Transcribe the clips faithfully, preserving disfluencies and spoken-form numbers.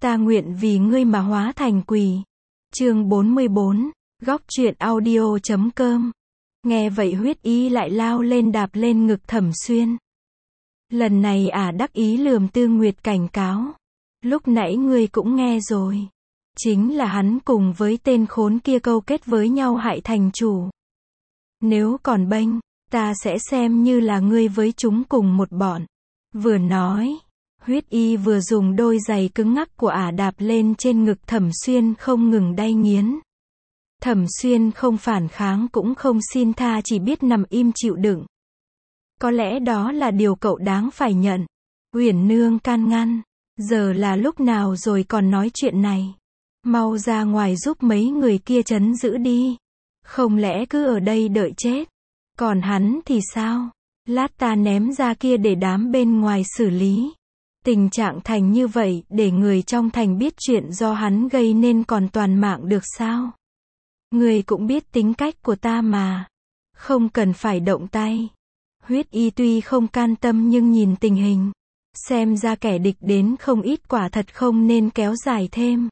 Ta nguyện vì ngươi mà hóa thành quỷ. Chương bốn mươi bốn, góc truyện audio chấm com. Nghe vậy Huyết Y lại lao lên đạp lên ngực Thẩm Xuyên. Lần này ả đắc ý lườm Tư Nguyệt cảnh cáo. Lúc nãy ngươi cũng nghe rồi. Chính là hắn cùng với tên khốn kia câu kết với nhau hại thành chủ. Nếu còn bênh, ta sẽ xem như là ngươi với chúng cùng một bọn. Vừa nói, Huyết Y vừa dùng đôi giày cứng ngắc của ả đạp lên trên ngực Thẩm Xuyên không ngừng đay nghiến. Thẩm Xuyên không phản kháng cũng không xin tha, chỉ biết nằm im chịu đựng. Có lẽ đó là điều cậu đáng phải nhận. Uyển Nương can ngăn, giờ là lúc nào rồi còn nói chuyện này. Mau ra ngoài giúp mấy người kia trấn giữ đi. Không lẽ cứ ở đây đợi chết? Còn hắn thì sao? Lát ta ném ra kia để đám bên ngoài xử lý. Tình trạng thành như vậy, để người trong thành biết chuyện do hắn gây nên còn toàn mạng được sao? Người cũng biết tính cách của ta mà. Không cần phải động tay. Huyết Y tuy không can tâm nhưng nhìn tình hình, xem ra kẻ địch đến không ít, quả thật không nên kéo dài thêm.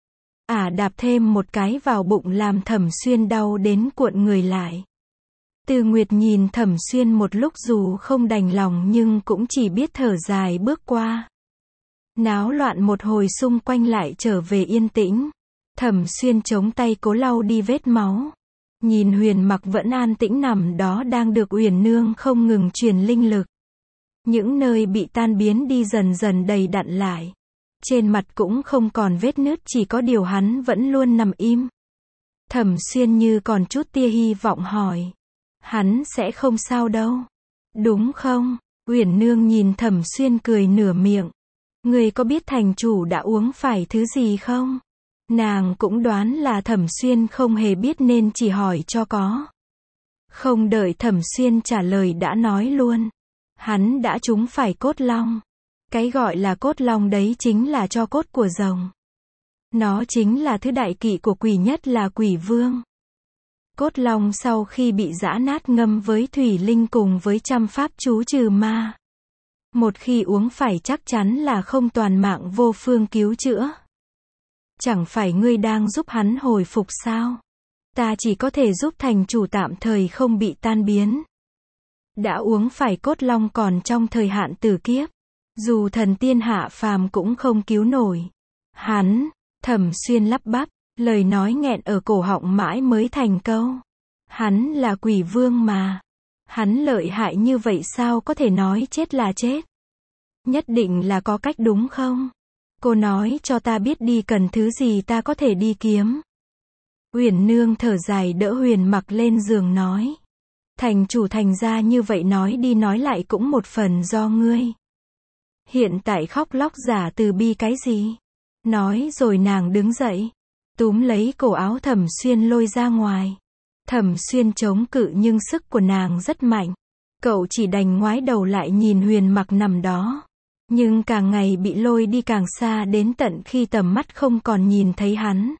Ả đạp thêm một cái vào bụng làm Thẩm Xuyên đau đến cuộn người lại. Tư Nguyệt nhìn Thẩm Xuyên một lúc dù không đành lòng nhưng cũng chỉ biết thở dài bước qua. Náo loạn một hồi xung quanh lại trở về yên tĩnh. Thẩm Xuyên chống tay cố lau đi vết máu. Nhìn Huyền Mặc vẫn an tĩnh nằm đó đang được Uyển Nương không ngừng truyền linh lực. Những nơi bị tan biến đi dần dần đầy đặn lại. Trên mặt cũng không còn vết nứt, chỉ có điều hắn vẫn luôn nằm im. Thẩm Xuyên như còn chút tia hy vọng hỏi. Hắn sẽ không sao đâu. Đúng không? Uyển Nương nhìn Thẩm Xuyên cười nửa miệng. Người có biết thành chủ đã uống phải thứ gì không? Nàng cũng đoán là Thẩm Xuyên không hề biết nên chỉ hỏi cho có. Không đợi Thẩm Xuyên trả lời đã nói luôn. Hắn đã trúng phải cốt long. Cái gọi là cốt long đấy chính là tro cốt của rồng. Nó chính là thứ đại kỵ của quỷ, nhất là quỷ vương. Cốt long sau khi bị giã nát ngâm với thủy linh cùng với trăm pháp chú trừ ma. Một khi uống phải chắc chắn là không toàn mạng, vô phương cứu chữa. Chẳng phải ngươi đang giúp hắn hồi phục sao? Ta chỉ có thể giúp thành chủ tạm thời không bị tan biến. Đã uống phải cốt long còn trong thời hạn tử kiếp. Dù thần tiên hạ phàm cũng không cứu nổi. Hắn, Thẩm Xuyên lắp bắp, lời nói nghẹn ở cổ họng mãi mới thành câu. Hắn là quỷ vương mà. Hắn lợi hại như vậy sao có thể nói chết là chết? Nhất định là có cách đúng không? Cô nói cho ta biết đi, cần thứ gì ta có thể đi kiếm. Uyển Nương thở dài đỡ Huyền Mặc lên giường nói. Thành chủ thành ra như vậy, nói đi nói lại cũng một phần do ngươi. Hiện tại khóc lóc giả từ bi cái gì? Nói rồi nàng đứng dậy, túm lấy cổ áo Thẩm Xuyên lôi ra ngoài. Thẩm Xuyên chống cự nhưng sức của nàng rất mạnh. Cậu chỉ đành ngoái đầu lại nhìn Huyền Mặc nằm đó. Nhưng càng ngày bị lôi đi càng xa, đến tận khi tầm mắt không còn nhìn thấy hắn.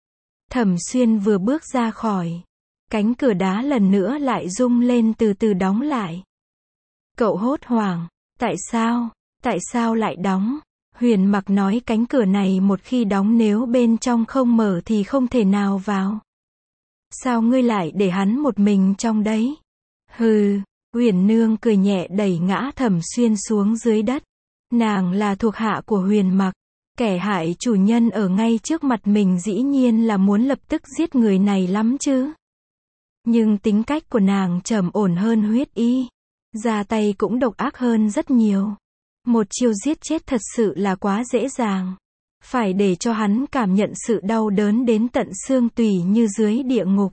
Thẩm Xuyên vừa bước ra khỏi, cánh cửa đá lần nữa lại rung lên từ từ đóng lại. Cậu hốt hoảng. Tại sao? Tại sao lại đóng? Huyền Mặc nói cánh cửa này một khi đóng, nếu bên trong không mở thì không thể nào vào. Sao ngươi lại để hắn một mình trong đấy? Hừ, Uyển Nương cười nhẹ đẩy ngã Thẩm Xuyên xuống dưới đất. Nàng là thuộc hạ của Huyền Mặc. Kẻ hại chủ nhân ở ngay trước mặt mình dĩ nhiên là muốn lập tức giết người này lắm chứ. Nhưng tính cách của nàng trầm ổn hơn Huyết Y. Ra tay cũng độc ác hơn rất nhiều. Một chiêu giết chết thật sự là quá dễ dàng. Phải để cho hắn cảm nhận sự đau đớn đến tận xương tủy như dưới địa ngục.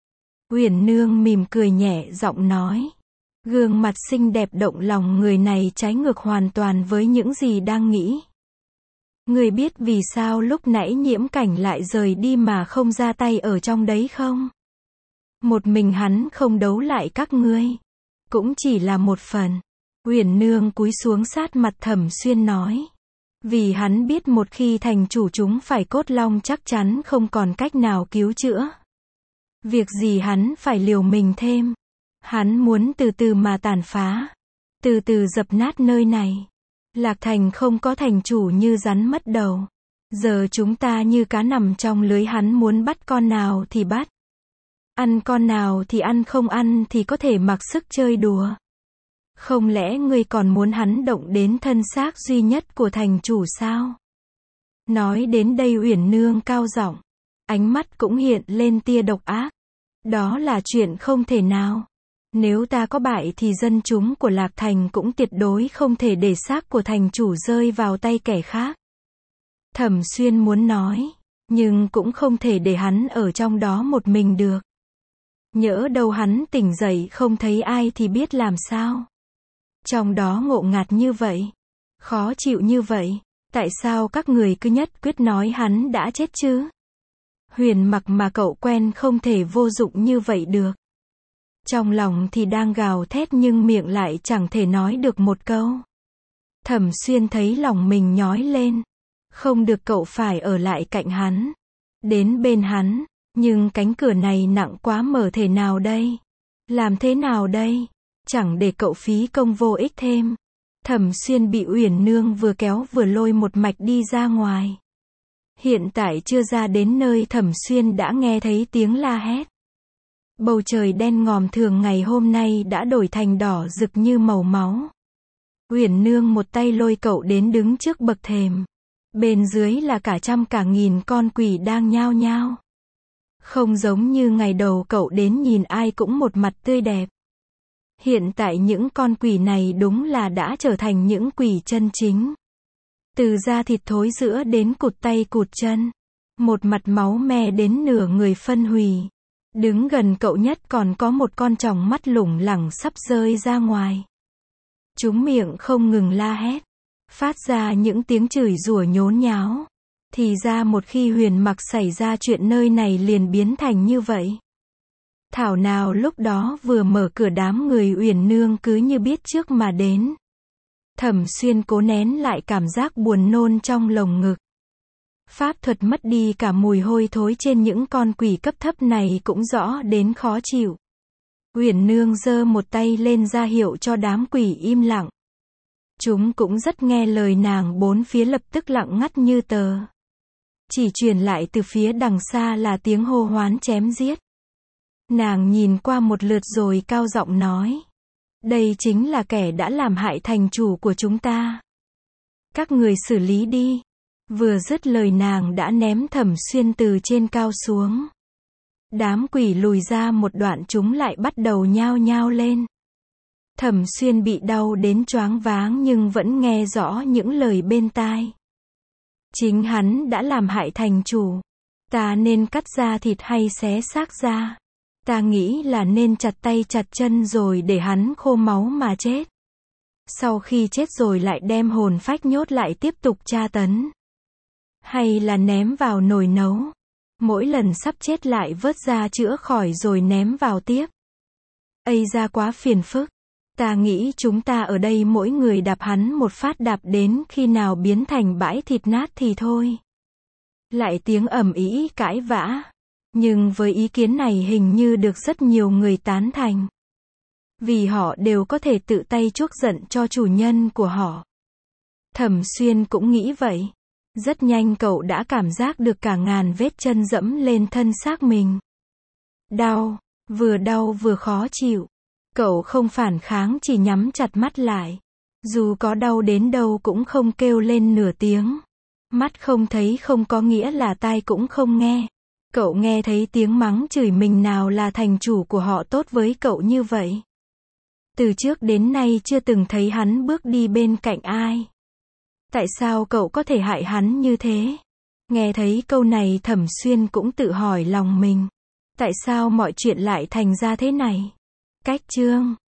Uyển Nương mỉm cười nhẹ giọng nói. Gương mặt xinh đẹp động lòng người này trái ngược hoàn toàn với những gì đang nghĩ. Người biết vì sao lúc nãy Nhiễm Cảnh lại rời đi mà không ra tay ở trong đấy không? Một mình hắn không đấu lại các ngươi. Cũng chỉ là một phần. Uyển Nương cúi xuống sát mặt Thẩm Xuyên nói. Vì hắn biết một khi thành chủ chúng phải cốt long chắc chắn không còn cách nào cứu chữa. Việc gì hắn phải liều mình thêm. Hắn muốn từ từ mà tàn phá. Từ từ dập nát nơi này. Lạc Thành không có thành chủ như rắn mất đầu. Giờ chúng ta như cá nằm trong lưới, hắn muốn bắt con nào thì bắt. Ăn con nào thì ăn, không ăn thì có thể mặc sức chơi đùa. Không lẽ ngươi còn muốn hắn động đến thân xác duy nhất của thành chủ sao? Nói đến đây Uyển Nương cao giọng, ánh mắt cũng hiện lên tia độc ác. Đó là chuyện không thể nào. Nếu ta có bại thì dân chúng của Lạc Thành cũng tuyệt đối không thể để xác của thành chủ rơi vào tay kẻ khác. Thẩm Xuyên muốn nói, nhưng cũng không thể để hắn ở trong đó một mình được. Nhỡ đâu hắn tỉnh dậy không thấy ai thì biết làm sao. Trong đó ngộ ngạt như vậy, khó chịu như vậy, tại sao các người cứ nhất quyết nói hắn đã chết chứ? Huyền Mặc mà cậu quen không thể vô dụng như vậy được. Trong lòng thì đang gào thét nhưng miệng lại chẳng thể nói được một câu. Thẩm Xuyên thấy lòng mình nhói lên. Không được, cậu phải ở lại cạnh hắn. Đến bên hắn. Nhưng cánh cửa này nặng quá, mở thể nào đây? Làm thế nào đây? Chẳng để cậu phí công vô ích thêm. Thẩm Xuyên bị Uyển Nương vừa kéo vừa lôi một mạch đi ra ngoài. Hiện tại chưa ra đến nơi Thẩm Xuyên đã nghe thấy tiếng la hét. Bầu trời đen ngòm thường ngày hôm nay đã đổi thành đỏ rực như màu máu. Uyển Nương một tay lôi cậu đến đứng trước bậc thềm. Bên dưới là cả trăm cả nghìn con quỷ đang nhao nhao. Không giống như ngày đầu cậu đến nhìn ai cũng một mặt tươi đẹp. Hiện tại những con quỷ này đúng là đã trở thành những quỷ chân chính. Từ da thịt thối rữa đến cụt tay cụt chân. Một mặt máu me đến nửa người phân hủy. Đứng gần cậu nhất còn có một con tròng mắt lủng lẳng sắp rơi ra ngoài. Chúng miệng không ngừng la hét. Phát ra những tiếng chửi rủa nhốn nháo. Thì ra một khi Huyền Mặc xảy ra chuyện nơi này liền biến thành như vậy. Thảo nào lúc đó vừa mở cửa đám người Uyển Nương cứ như biết trước mà đến. Thẩm Xuyên cố nén lại cảm giác buồn nôn trong lồng ngực. Pháp thuật mất đi cả mùi hôi thối trên những con quỷ cấp thấp này cũng rõ đến khó chịu. Uyển Nương giơ một tay lên ra hiệu cho đám quỷ im lặng. Chúng cũng rất nghe lời nàng, bốn phía lập tức lặng ngắt như tờ. Chỉ truyền lại từ phía đằng xa là tiếng hô hoán chém giết. Nàng nhìn qua một lượt rồi cao giọng nói. Đây chính là kẻ đã làm hại thành chủ của chúng ta. Các người xử lý đi. Vừa dứt lời nàng đã ném Thẩm Xuyên từ trên cao xuống. Đám quỷ lùi ra một đoạn, chúng lại bắt đầu nhao nhao lên. Thẩm Xuyên bị đau đến choáng váng nhưng vẫn nghe rõ những lời bên tai. Chính hắn đã làm hại thành chủ. Ta nên cắt da thịt hay xé xác ra? Ta nghĩ là nên chặt tay chặt chân rồi để hắn khô máu mà chết. Sau khi chết rồi lại đem hồn phách nhốt lại tiếp tục tra tấn. Hay là ném vào nồi nấu. Mỗi lần sắp chết lại vớt ra chữa khỏi rồi ném vào tiếp. Ây ra quá phiền phức. Ta nghĩ chúng ta ở đây mỗi người đạp hắn một phát, đạp đến khi nào biến thành bãi thịt nát thì thôi. Lại tiếng ầm ĩ cãi vã. Nhưng với ý kiến này hình như được rất nhiều người tán thành. Vì họ đều có thể tự tay chuốc giận cho chủ nhân của họ. Thẩm Xuyên cũng nghĩ vậy. Rất nhanh cậu đã cảm giác được cả ngàn vết chân dẫm lên thân xác mình. Đau, vừa đau vừa khó chịu. Cậu không phản kháng, chỉ nhắm chặt mắt lại. Dù có đau đến đâu cũng không kêu lên nửa tiếng. Mắt không thấy không có nghĩa là tai cũng không nghe. Cậu nghe thấy tiếng mắng chửi mình, nào là thành chủ của họ tốt với cậu như vậy. Từ trước đến nay chưa từng thấy hắn bước đi bên cạnh ai. Tại sao cậu có thể hại hắn như thế? Nghe thấy câu này Thẩm Xuyên cũng tự hỏi lòng mình. Tại sao mọi chuyện lại thành ra thế này? Cách chương